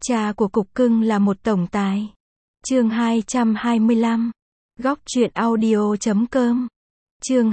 Cha của cục cưng là một tổng tài. Chương 225. Góc truyện audio.com. Chương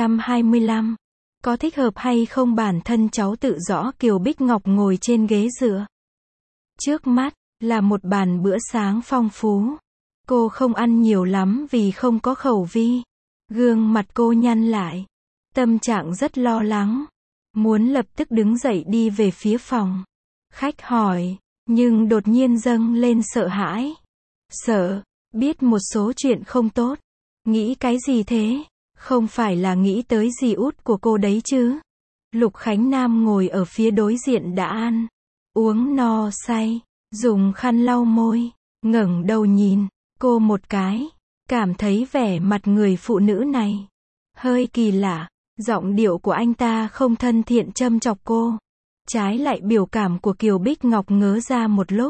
225. Có thích hợp hay không bản thân cháu tự rõ. Kiều Bích Ngọc ngồi trên ghế dựa. Trước mắt là một bàn bữa sáng phong phú. Cô không ăn nhiều lắm vì không có khẩu vị. Gương mặt cô nhăn lại. Tâm trạng rất lo lắng. Muốn lập tức đứng dậy đi về phía phòng khách hỏi, nhưng đột nhiên dâng lên sợ hãi. Sợ, biết một số chuyện không tốt. Nghĩ cái gì thế? Không phải là nghĩ tới dì út của cô đấy chứ? Lục Khánh Nam ngồi ở phía đối diện đã ăn, uống no say, dùng khăn lau môi, ngẩng đầu nhìn cô một cái, cảm thấy vẻ mặt người phụ nữ này hơi kỳ lạ. Giọng điệu của anh ta không thân thiện châm chọc cô. Trái lại biểu cảm của Kiều Bích Ngọc ngớ ra một lúc.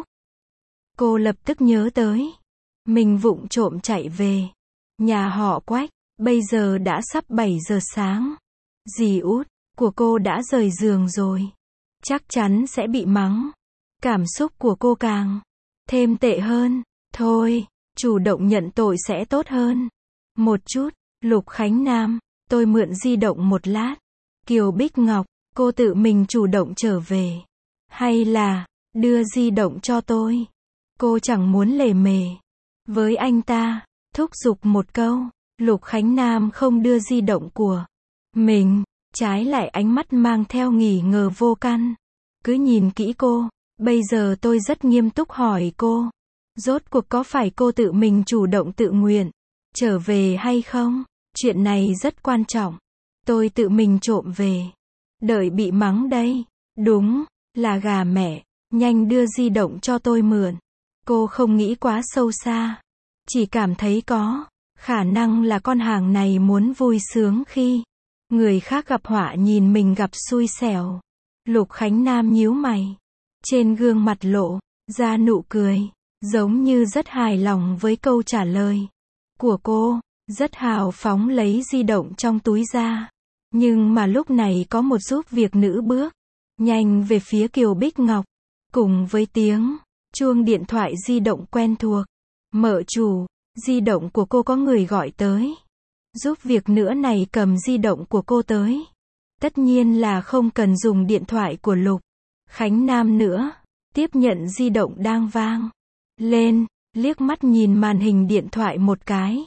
Cô lập tức nhớ tới. Mình vụng trộm chạy về nhà họ Quách. Bây giờ đã sắp 7 giờ sáng. Dì út của cô đã rời giường rồi. Chắc chắn sẽ bị mắng. Cảm xúc của cô càng thêm tệ hơn. Thôi, chủ động nhận tội sẽ tốt hơn một chút. Lục Khánh Nam, tôi mượn di động một lát. Kiều Bích Ngọc, cô tự mình chủ động trở về. Hay là, đưa di động cho tôi. Cô chẳng muốn lề mề với anh ta, thúc giục một câu. Lục Khánh Nam không đưa di động của mình, trái lại ánh mắt mang theo nghi ngờ vô căn. Cứ nhìn kỹ cô, bây giờ tôi rất nghiêm túc hỏi cô. Rốt cuộc có phải cô tự mình chủ động tự nguyện trở về hay không? Chuyện này rất quan trọng. Tôi tự mình trộm về. Đợi bị mắng đây. Đúng, là gà mẹ. Nhanh đưa di động cho tôi mượn. Cô không nghĩ quá sâu xa. Chỉ cảm thấy có khả năng là con hàng này muốn vui sướng khi người khác gặp họa nhìn mình gặp xui xẻo. Lục Khánh Nam nhíu mày. Trên gương mặt lộ ra nụ cười. Giống như rất hài lòng với câu trả lời của cô. Rất hào phóng lấy di động trong túi ra. Nhưng mà lúc này có một giúp việc nữ bước nhanh về phía Kiều Bích Ngọc. Cùng với tiếng chuông điện thoại di động quen thuộc. Mợ chủ, di động của cô có người gọi tới. Giúp việc nữ này cầm di động của cô tới. Tất nhiên là không cần dùng điện thoại của Lục Khánh Nam nữa. Tiếp nhận di động đang vang lên, liếc mắt nhìn màn hình điện thoại một cái.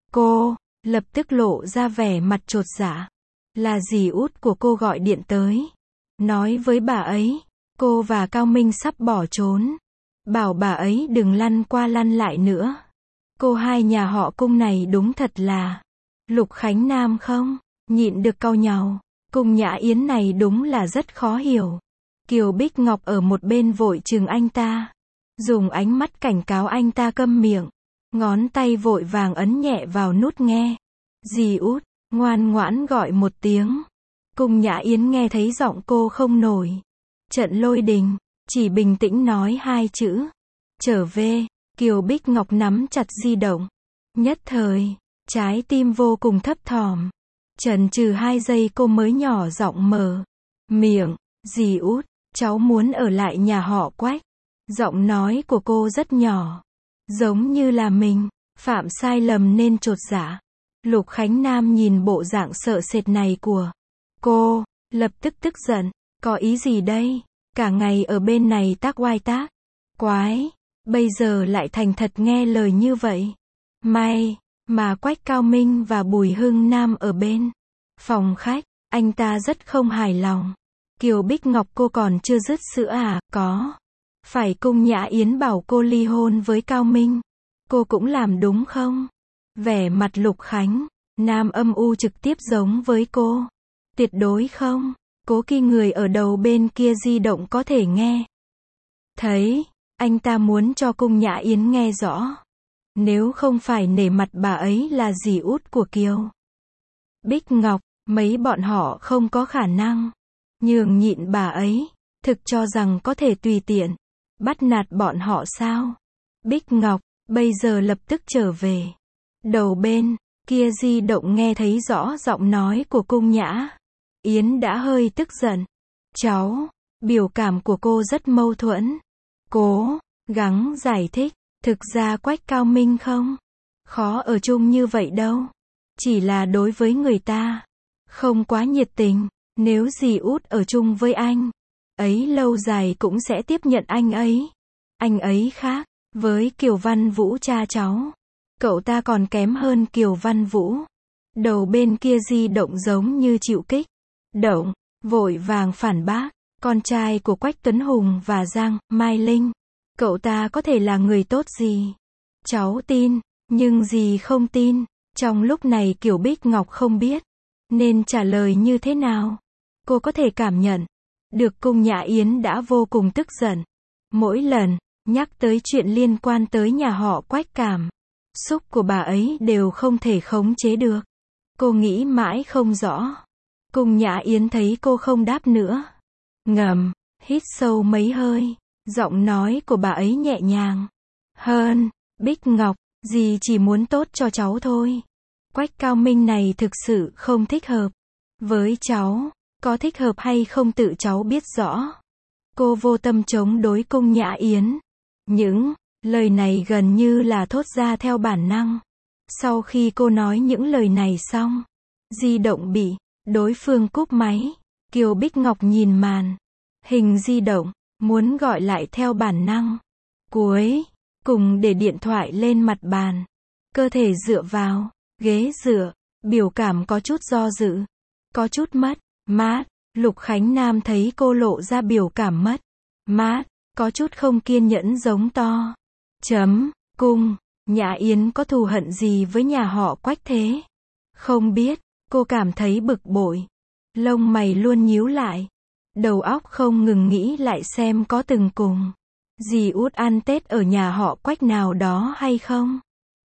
Cô lập tức lộ ra vẻ mặt chột dạ. Là dì út của cô gọi điện tới. Nói với bà ấy, cô và Cao Minh sắp bỏ trốn. Bảo bà ấy đừng lăn qua lăn lại nữa. Cô hai nhà họ Cung này đúng thật là Lục Khánh Nam không nhịn được cau nhàu. Cung Nhã Yến này đúng là rất khó hiểu. Kiều Bích Ngọc ở một bên vội chừng anh ta. Dùng ánh mắt cảnh cáo anh ta câm miệng. Ngón tay vội vàng ấn nhẹ vào nút nghe. Dì út, ngoan ngoãn gọi một tiếng. Cung Nhã Yến nghe thấy giọng cô không nổi trận lôi đình, chỉ bình tĩnh nói hai chữ. Trở về. Kiều Bích Ngọc nắm chặt di động. Nhất thời, trái tim vô cùng thấp thỏm. Chần chừ 2 giây cô mới nhỏ giọng mở miệng. Dì út, cháu muốn ở lại nhà họ Quách. Giọng nói của cô rất nhỏ. Giống như là mình phạm sai lầm nên chột dạ. Lục Khánh Nam nhìn bộ dạng sợ sệt này của cô, lập tức tức giận. Có ý gì đây? Cả ngày ở bên này tác oai tác quái, bây giờ lại thành thật nghe lời như vậy. May mà Quách Cao Minh và Bùi Hưng Nam ở bên phòng khách, anh ta rất không hài lòng. Kiều Bích Ngọc cô còn chưa dứt sữa à? Có phải Cung Nhã Yến bảo cô ly hôn với Cao Minh, cô cũng làm đúng không? Vẻ mặt Lục Khánh Nam âm u trực tiếp giống với cô. Tuyệt đối không. Cố kỳ người ở đầu bên kia di động có thể nghe thấy. Anh ta muốn cho Cung Nhã Yến nghe rõ. Nếu không phải nể mặt bà ấy là dì út của Kiều Bích Ngọc, mấy bọn họ không có khả năng nhường nhịn bà ấy. Thực cho rằng có thể tùy tiện bắt nạt bọn họ sao? Bích Ngọc bây giờ lập tức trở về. Đầu bên kia di động nghe thấy rõ giọng nói của Cung Nhã Yến đã hơi tức giận. Cháu, biểu cảm của cô rất mâu thuẫn. cố gắng giải thích, thực ra Quách Cao Minh không khó ở chung như vậy đâu. Chỉ là đối với người ta, không quá nhiệt tình. Nếu dì Út ở chung với anh ấy lâu dài cũng sẽ tiếp nhận anh ấy. Anh ấy khác với Kiều Văn Vũ cha cháu. Cậu ta còn kém hơn Kiều Văn Vũ. Đầu bên kia di động giống như chịu kích động, vội vàng phản bác. Con trai của Quách Tuấn Hùng và Giang Mai Linh, cậu ta có thể là người tốt gì? Cháu tin, nhưng dì không tin. Trong lúc này Kiều Bích Ngọc không biết nên trả lời như thế nào. Cô có thể cảm nhận được Cung Nhã Yến đã vô cùng tức giận. Mỗi lần nhắc tới chuyện liên quan tới nhà họ Quách, cảm xúc của bà ấy đều không thể khống chế được. Cô nghĩ mãi không rõ. Cung Nhã Yến thấy cô không đáp nữa, ngầm hít sâu mấy hơi. Giọng nói của bà ấy nhẹ nhàng hơn. Bích Ngọc, dì chỉ muốn tốt cho cháu thôi. Quách Cao Minh này thực sự không thích hợp với cháu. Có thích hợp hay không tự cháu biết rõ. Cô vô tâm chống đối Cung Nhã Yến. Những lời này gần như là thốt ra theo bản năng. Sau khi cô nói những lời này xong, di động bị đối phương cúp máy. Kiều Bích Ngọc nhìn màn hình di động, muốn gọi lại theo bản năng. Cuối cùng để điện thoại lên mặt bàn, cơ thể dựa vào ghế dựa, biểu cảm có chút do dự, có chút mất mát. Lục Khánh Nam thấy cô lộ ra biểu cảm mất mát, có chút không kiên nhẫn giống to. Cung Nhã Yến có thù hận gì với nhà họ Quách thế? Không biết. Cô cảm thấy bực bội. Lông mày luôn nhíu lại. Đầu óc không ngừng nghĩ lại xem có từng cùng dì Út ăn Tết ở nhà họ Quách nào đó hay không.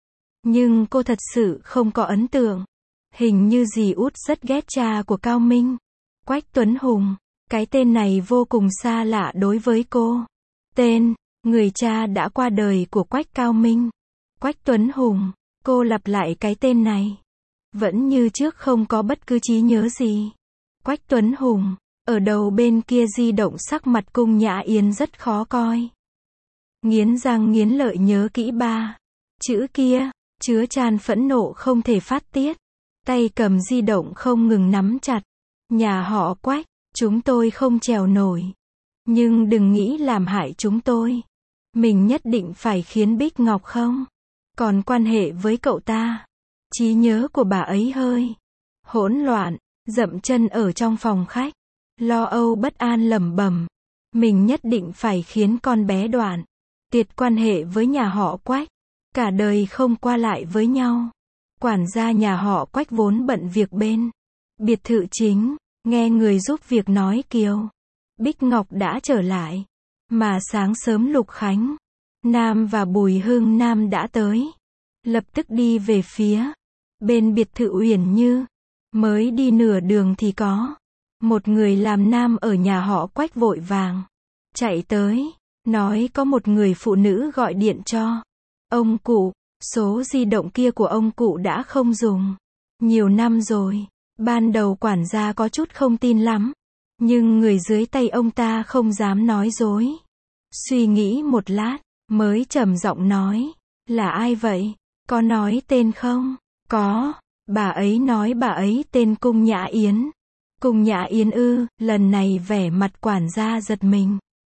Nhưng cô thật sự không có ấn tượng. Hình như dì Út rất ghét cha của Cao Minh, Quách Tuấn Hùng. Cái tên này vô cùng xa lạ đối với cô. Tên người cha đã qua đời của Quách Cao Minh, Quách Tuấn Hùng. Cô lặp lại cái tên này, vẫn như trước không có bất cứ trí nhớ gì. Quách Tuấn Hùng. Ở đầu bên kia di động sắc mặt Cung Nhã Yến rất khó coi. Nghiến răng nghiến lợi nhớ kỹ ba chữ kia, chứa tràn phẫn nộ không thể phát tiết. Tay cầm di động không ngừng nắm chặt. Nhà họ Quách, chúng tôi không trèo nổi. Nhưng đừng nghĩ làm hại chúng tôi. Mình nhất định phải khiến Bích Ngọc không còn quan hệ với cậu ta. Trí nhớ của bà ấy hơi hỗn loạn, dậm chân ở trong phòng khách. Lo âu bất an lẩm bẩm. Mình nhất định phải khiến con bé đoạn tuyệt quan hệ với nhà họ Quách. Cả đời không qua lại với nhau. Quản gia nhà họ Quách vốn bận việc bên biệt thự chính, nghe người giúp việc nói Kiều Bích Ngọc đã trở lại. Mà sáng sớm Lục Khánh Nam và Bùi Hưng Nam đã tới. Lập tức đi về phía bên biệt thự Uyển Như. Mới đi nửa đường thì có một người làm nam ở nhà họ Quách vội vàng chạy tới, nói có một người phụ nữ gọi điện cho ông cụ. Số di động kia của ông cụ đã không dùng nhiều năm rồi. Ban đầu quản gia có chút không tin lắm, nhưng người dưới tay ông ta không dám nói dối. Suy nghĩ một lát, mới trầm giọng nói, là ai vậy? Có nói tên không? Có. Bà ấy nói bà ấy tên Cung Nhã Yến. Cung Nhã Yến ư? Lần này vẻ mặt quản gia giật mình.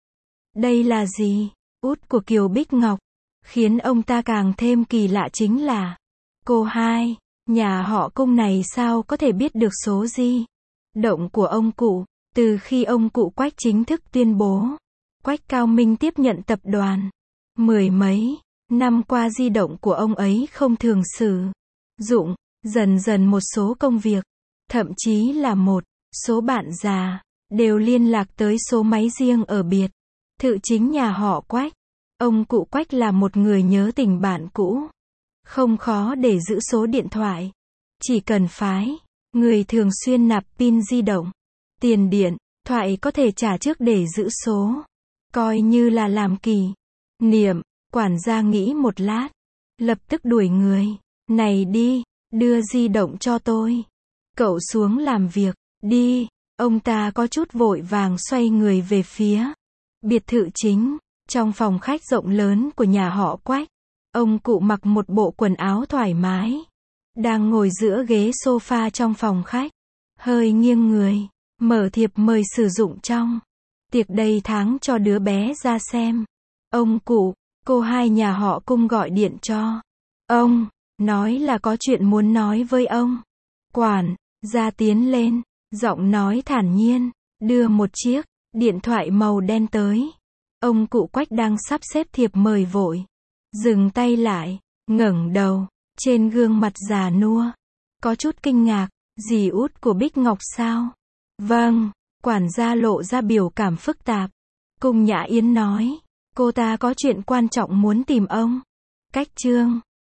Đây là gì? Út của Kiều Bích Ngọc. Khiến ông ta càng thêm kỳ lạ chính là cô hai, nhà họ Cung này sao có thể biết được số di động của ông cụ. Từ khi ông cụ Quách chính thức tuyên bố Quách Cao Minh tiếp nhận tập đoàn, mười mấy năm qua di động của ông ấy không thường sử dụng. Dần dần một số công việc, thậm chí là một số bạn già, đều liên lạc tới số máy riêng ở biệt thự chính nhà họ Quách. Ông cụ Quách là một người nhớ tình bạn cũ. Không khó để giữ số điện thoại. Chỉ cần phái người thường xuyên nạp pin di động, tiền điện thoại có thể trả trước để giữ số. Coi như là làm kỷ niệm. Quản gia nghĩ một lát, lập tức đuổi người này đi. Đưa di động cho tôi. Cậu xuống làm việc đi. Ông ta có chút vội vàng xoay người về phía biệt thự chính. Trong phòng khách rộng lớn của nhà họ Quách, ông cụ mặc một bộ quần áo thoải mái, đang ngồi giữa ghế sofa trong phòng khách, hơi nghiêng người, mở thiệp mời sử dụng trong tiệc đầy tháng cho đứa bé ra xem. Ông cụ, cô hai nhà họ Cung gọi điện cho ông, nói là có chuyện muốn nói với ông. Quản gia tiến lên, giọng nói thản nhiên, đưa một chiếc điện thoại màu đen tới. Ông cụ Quách đang sắp xếp thiệp mời vội dừng tay lại, ngẩng đầu, trên gương mặt già nua có chút kinh ngạc, dì út của Bích Ngọc sao? Vâng, quản gia lộ ra biểu cảm phức tạp. Cung Nhã Yến nói, cô ta có chuyện quan trọng muốn tìm ông. Cách Trương